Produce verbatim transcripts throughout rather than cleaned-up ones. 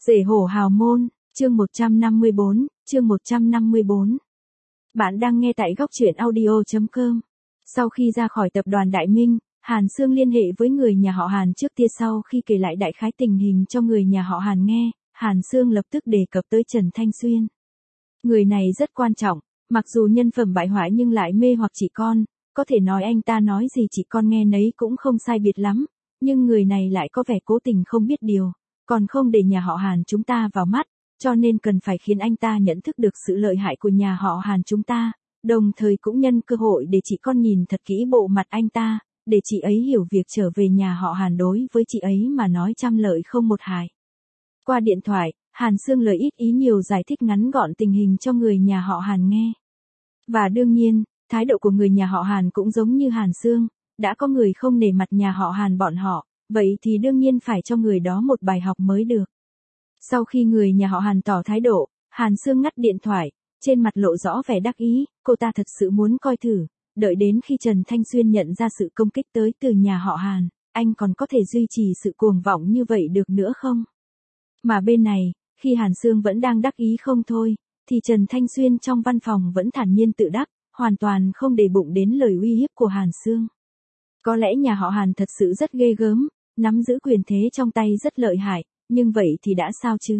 Rể hổ hào môn, chương một trăm năm mươi bốn, chương một trăm năm mươi bốn. Bạn đang nghe tại góc truyện audio chấm com. Sau khi ra khỏi tập đoàn Đại Minh, Hàn Sương liên hệ với người nhà họ Hàn trước tia sau khi kể lại đại khái tình hình cho người nhà họ Hàn nghe, Hàn Sương lập tức đề cập tới Trần Thanh Xuyên. Người này rất quan trọng, mặc dù nhân phẩm bại hoại nhưng lại mê hoặc chị con, có thể nói anh ta nói gì chị con nghe nấy cũng không sai biệt lắm, nhưng người này lại có vẻ cố tình không biết điều, còn không để nhà họ Hàn chúng ta vào mắt, cho nên cần phải khiến anh ta nhận thức được sự lợi hại của nhà họ Hàn chúng ta, đồng thời cũng nhân cơ hội để chị con nhìn thật kỹ bộ mặt anh ta, để chị ấy hiểu việc trở về nhà họ Hàn đối với chị ấy mà nói trăm lợi không một hại. Qua điện thoại, Hàn Sương lời ít ý nhiều giải thích ngắn gọn tình hình cho người nhà họ Hàn nghe. Và đương nhiên, thái độ của người nhà họ Hàn cũng giống như Hàn Sương, đã có người không nể mặt nhà họ Hàn bọn họ, vậy thì đương nhiên phải cho người đó một bài học mới được. Sau khi người nhà họ Hàn tỏ thái độ, Hàn Sương ngắt điện thoại, trên mặt lộ rõ vẻ đắc ý, cô ta thật sự muốn coi thử, đợi đến khi Trần Thanh Xuyên nhận ra sự công kích tới từ nhà họ Hàn, anh còn có thể duy trì sự cuồng vọng như vậy được nữa không? Mà bên này, khi Hàn Sương vẫn đang đắc ý không thôi, thì Trần Thanh Xuyên trong văn phòng vẫn thản nhiên tự đắc, hoàn toàn không để bụng đến lời uy hiếp của Hàn Sương. Có lẽ nhà họ Hàn thật sự rất ghê gớm, nắm giữ quyền thế trong tay rất lợi hại, nhưng vậy thì đã sao chứ?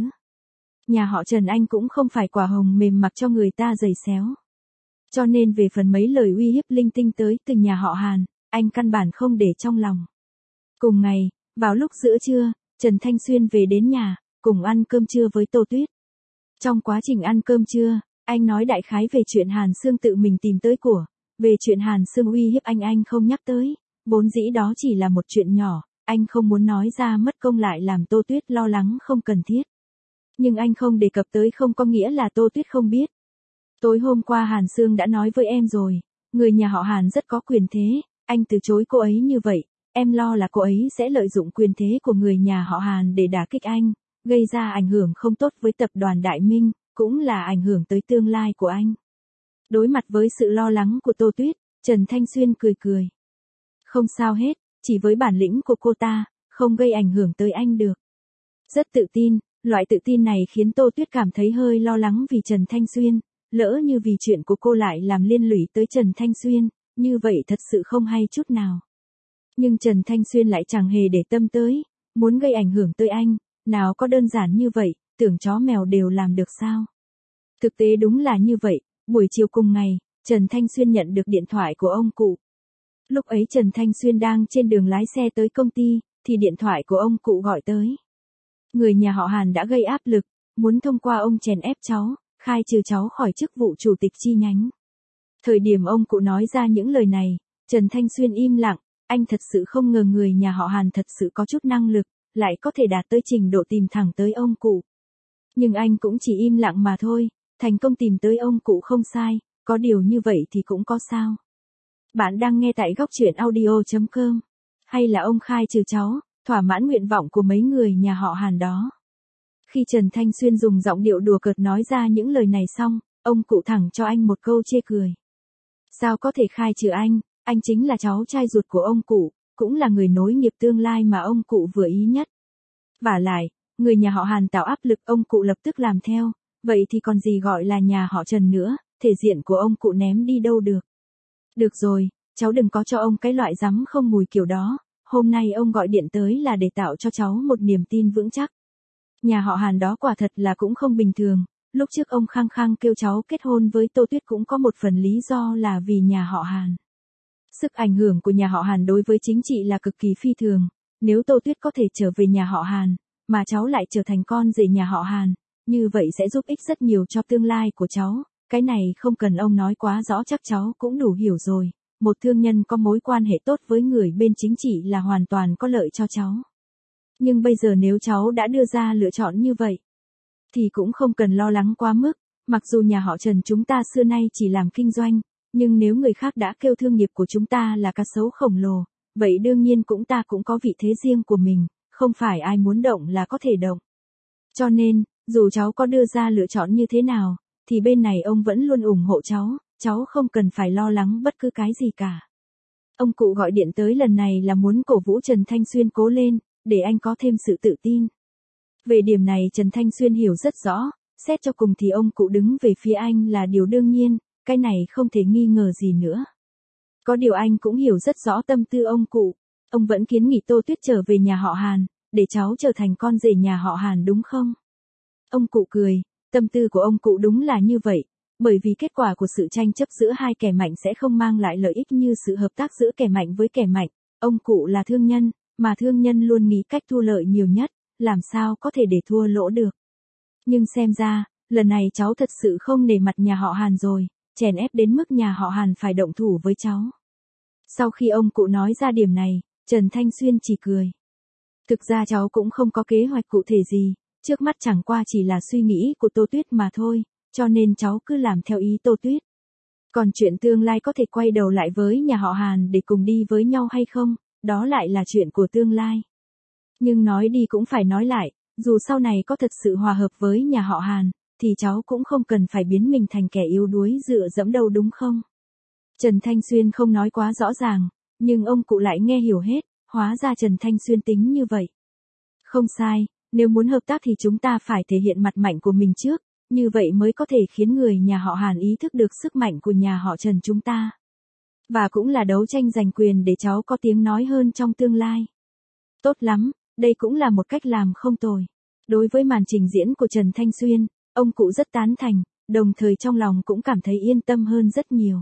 Nhà họ Trần anh cũng không phải quả hồng mềm mặc cho người ta giày xéo. Cho nên về phần mấy lời uy hiếp linh tinh tới từ nhà họ Hàn, anh căn bản không để trong lòng. Cùng ngày, vào lúc giữa trưa, Trần Thanh Xuyên về đến nhà, cùng ăn cơm trưa với Tô Tuyết. Trong quá trình ăn cơm trưa, anh nói đại khái về chuyện Hàn Sương tự mình tìm tới của, về chuyện Hàn Sương uy hiếp anh anh không nhắc tới, vốn dĩ đó chỉ là một chuyện nhỏ, anh không muốn nói ra mất công lại làm Tô Tuyết lo lắng không cần thiết. Nhưng anh không đề cập tới không có nghĩa là Tô Tuyết không biết. Tối hôm qua Hàn Sương đã nói với em rồi, người nhà họ Hàn rất có quyền thế, anh từ chối cô ấy như vậy, em lo là cô ấy sẽ lợi dụng quyền thế của người nhà họ Hàn để đả kích anh, gây ra ảnh hưởng không tốt với tập đoàn Đại Minh, cũng là ảnh hưởng tới tương lai của anh. Đối mặt với sự lo lắng của Tô Tuyết, Trần Thanh Xuyên cười cười. Không sao hết, chỉ với bản lĩnh của cô ta, không gây ảnh hưởng tới anh được. Rất tự tin, loại tự tin này khiến Tô Tuyết cảm thấy hơi lo lắng vì Trần Thanh Xuyên, lỡ như vì chuyện của cô lại làm liên lụy tới Trần Thanh Xuyên, như vậy thật sự không hay chút nào. Nhưng Trần Thanh Xuyên lại chẳng hề để tâm tới, muốn gây ảnh hưởng tới anh, nào có đơn giản như vậy, tưởng chó mèo đều làm được sao? Thực tế đúng là như vậy, buổi chiều cùng ngày, Trần Thanh Xuyên nhận được điện thoại của ông cụ. Lúc ấy Trần Thanh Xuyên đang trên đường lái xe tới công ty, thì điện thoại của ông cụ gọi tới. Người nhà họ Hàn đã gây áp lực, muốn thông qua ông chèn ép cháu, khai trừ cháu khỏi chức vụ chủ tịch chi nhánh. Thời điểm ông cụ nói ra những lời này, Trần Thanh Xuyên im lặng, anh thật sự không ngờ người nhà họ Hàn thật sự có chút năng lực, lại có thể đạt tới trình độ tìm thẳng tới ông cụ. Nhưng anh cũng chỉ im lặng mà thôi, thành công tìm tới ông cụ không sai, có điều như vậy thì cũng có sao. Bạn đang nghe tại góc truyện audio chấm com. Hay là ông khai trừ cháu, thỏa mãn nguyện vọng của mấy người nhà họ Hàn đó. Khi Trần Thanh Xuyên dùng giọng điệu đùa cợt nói ra những lời này xong, ông cụ thẳng cho anh một câu chê cười. Sao có thể khai trừ anh, anh chính là cháu trai ruột của ông cụ, cũng là người nối nghiệp tương lai mà ông cụ vừa ý nhất. Vả lại, người nhà họ Hàn tạo áp lực ông cụ lập tức làm theo, vậy thì còn gì gọi là nhà họ Trần nữa, thể diện của ông cụ ném đi đâu được. Được rồi, cháu đừng có cho ông cái loại rắm không mùi kiểu đó, hôm nay ông gọi điện tới là để tạo cho cháu một niềm tin vững chắc. Nhà họ Hàn đó quả thật là cũng không bình thường, lúc trước ông khăng khăng kêu cháu kết hôn với Tô Tuyết cũng có một phần lý do là vì nhà họ Hàn. Sức ảnh hưởng của nhà họ Hàn đối với chính trị là cực kỳ phi thường, nếu Tô Tuyết có thể trở về nhà họ Hàn, mà cháu lại trở thành con rể nhà họ Hàn, như vậy sẽ giúp ích rất nhiều cho tương lai của cháu, cái này không cần ông nói quá rõ chắc cháu cũng đủ hiểu rồi, một thương nhân có mối quan hệ tốt với người bên chính trị là hoàn toàn có lợi cho cháu. Nhưng bây giờ nếu cháu đã đưa ra lựa chọn như vậy, thì cũng không cần lo lắng quá mức, mặc dù nhà họ Trần chúng ta xưa nay chỉ làm kinh doanh, nhưng nếu người khác đã kêu thương nghiệp của chúng ta là cá sấu khổng lồ, vậy đương nhiên cũng ta cũng có vị thế riêng của mình, không phải ai muốn động là có thể động. Cho nên, dù cháu có đưa ra lựa chọn như thế nào, thì bên này ông vẫn luôn ủng hộ cháu, cháu không cần phải lo lắng bất cứ cái gì cả. Ông cụ gọi điện tới lần này là muốn cổ vũ Trần Thanh Xuyên cố lên, để anh có thêm sự tự tin. Về điểm này Trần Thanh Xuyên hiểu rất rõ, xét cho cùng thì ông cụ đứng về phía anh là điều đương nhiên, cái này không thể nghi ngờ gì nữa. Có điều anh cũng hiểu rất rõ tâm tư ông cụ, ông vẫn kiến nghị Tô Tuyết trở về nhà họ Hàn, để cháu trở thành con rể nhà họ Hàn đúng không? Ông cụ cười, tâm tư của ông cụ đúng là như vậy, bởi vì kết quả của sự tranh chấp giữa hai kẻ mạnh sẽ không mang lại lợi ích như sự hợp tác giữa kẻ mạnh với kẻ mạnh, ông cụ là thương nhân, mà thương nhân luôn nghĩ cách thu lợi nhiều nhất, làm sao có thể để thua lỗ được. Nhưng xem ra, lần này cháu thật sự không nể mặt nhà họ Hàn rồi, chèn ép đến mức nhà họ Hàn phải động thủ với cháu. Sau khi ông cụ nói ra điểm này, Trần Thanh Xuyên chỉ cười. Thực ra cháu cũng không có kế hoạch cụ thể gì, trước mắt chẳng qua chỉ là suy nghĩ của Tô Tuyết mà thôi, cho nên cháu cứ làm theo ý Tô Tuyết. Còn chuyện tương lai có thể quay đầu lại với nhà họ Hàn để cùng đi với nhau hay không, đó lại là chuyện của tương lai. Nhưng nói đi cũng phải nói lại, dù sau này có thật sự hòa hợp với nhà họ Hàn, thì cháu cũng không cần phải biến mình thành kẻ yếu đuối dựa dẫm đâu đúng không? Trần Thanh Xuyên không nói quá rõ ràng, nhưng ông cụ lại nghe hiểu hết, hóa ra Trần Thanh Xuyên tính như vậy. Không sai, nếu muốn hợp tác thì chúng ta phải thể hiện mặt mạnh của mình trước, như vậy mới có thể khiến người nhà họ Hàn ý thức được sức mạnh của nhà họ Trần chúng ta. Và cũng là đấu tranh giành quyền để cháu có tiếng nói hơn trong tương lai. Tốt lắm, đây cũng là một cách làm không tồi. Đối với màn trình diễn của Trần Thanh Xuyên, ông cụ rất tán thành, đồng thời trong lòng cũng cảm thấy yên tâm hơn rất nhiều.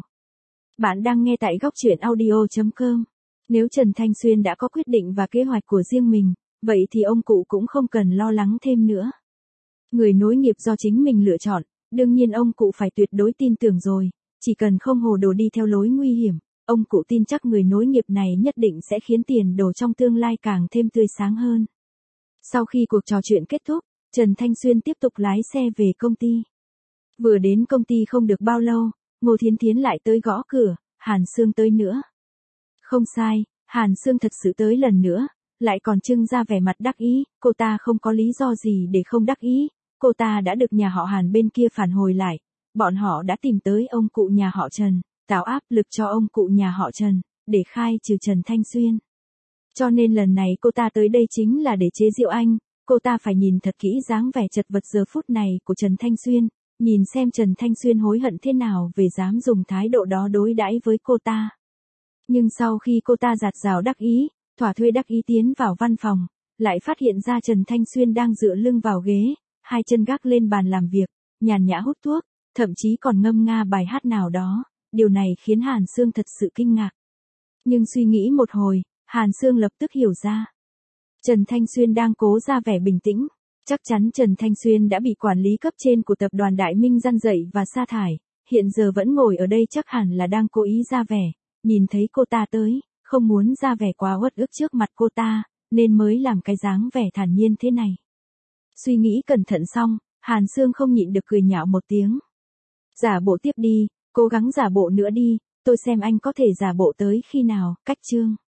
Bạn đang nghe tại góc truyện audio chấm com. Nếu Trần Thanh Xuyên đã có quyết định và kế hoạch của riêng mình, vậy thì ông cụ cũng không cần lo lắng thêm nữa. Người nối nghiệp do chính mình lựa chọn, đương nhiên ông cụ phải tuyệt đối tin tưởng rồi, chỉ cần không hồ đồ đi theo lối nguy hiểm, ông cụ tin chắc người nối nghiệp này nhất định sẽ khiến tiền đồ trong tương lai càng thêm tươi sáng hơn. Sau khi cuộc trò chuyện kết thúc, Trần Thanh Xuyên tiếp tục lái xe về công ty. Vừa đến công ty không được bao lâu, Ngô Thiến Thiến lại tới gõ cửa, Hàn Sương tới nữa. Không sai, Hàn Sương thật sự tới lần nữa, lại còn trưng ra vẻ mặt đắc ý, cô ta không có lý do gì để không đắc ý, cô ta đã được nhà họ Hàn bên kia phản hồi lại, bọn họ đã tìm tới ông cụ nhà họ Trần, tạo áp lực cho ông cụ nhà họ Trần, để khai trừ Trần Thanh Xuyên. Cho nên lần này cô ta tới đây chính là để chế giễu anh, cô ta phải nhìn thật kỹ dáng vẻ chật vật giờ phút này của Trần Thanh Xuyên, nhìn xem Trần Thanh Xuyên hối hận thế nào về dám dùng thái độ đó đối đãi với cô ta. Nhưng sau khi cô ta giạt rào đắc ý, thỏa thuê đắc ý tiến vào văn phòng, lại phát hiện ra Trần Thanh Xuyên đang dựa lưng vào ghế, hai chân gác lên bàn làm việc, nhàn nhã hút thuốc, thậm chí còn ngâm nga bài hát nào đó, điều này khiến Hàn Sương thật sự kinh ngạc. Nhưng suy nghĩ một hồi, Hàn Sương lập tức hiểu ra. Trần Thanh Xuyên đang cố ra vẻ bình tĩnh, chắc chắn Trần Thanh Xuyên đã bị quản lý cấp trên của tập đoàn Đại Minh răn dậy và sa thải, hiện giờ vẫn ngồi ở đây chắc hẳn là đang cố ý ra vẻ, nhìn thấy cô ta tới, không muốn ra vẻ quá uất ức trước mặt cô ta, nên mới làm cái dáng vẻ thản nhiên thế này. Suy nghĩ cẩn thận xong, Hàn Sương không nhịn được cười nhạo một tiếng. Giả bộ tiếp đi, cố gắng giả bộ nữa đi, tôi xem anh có thể giả bộ tới khi nào, cách chương.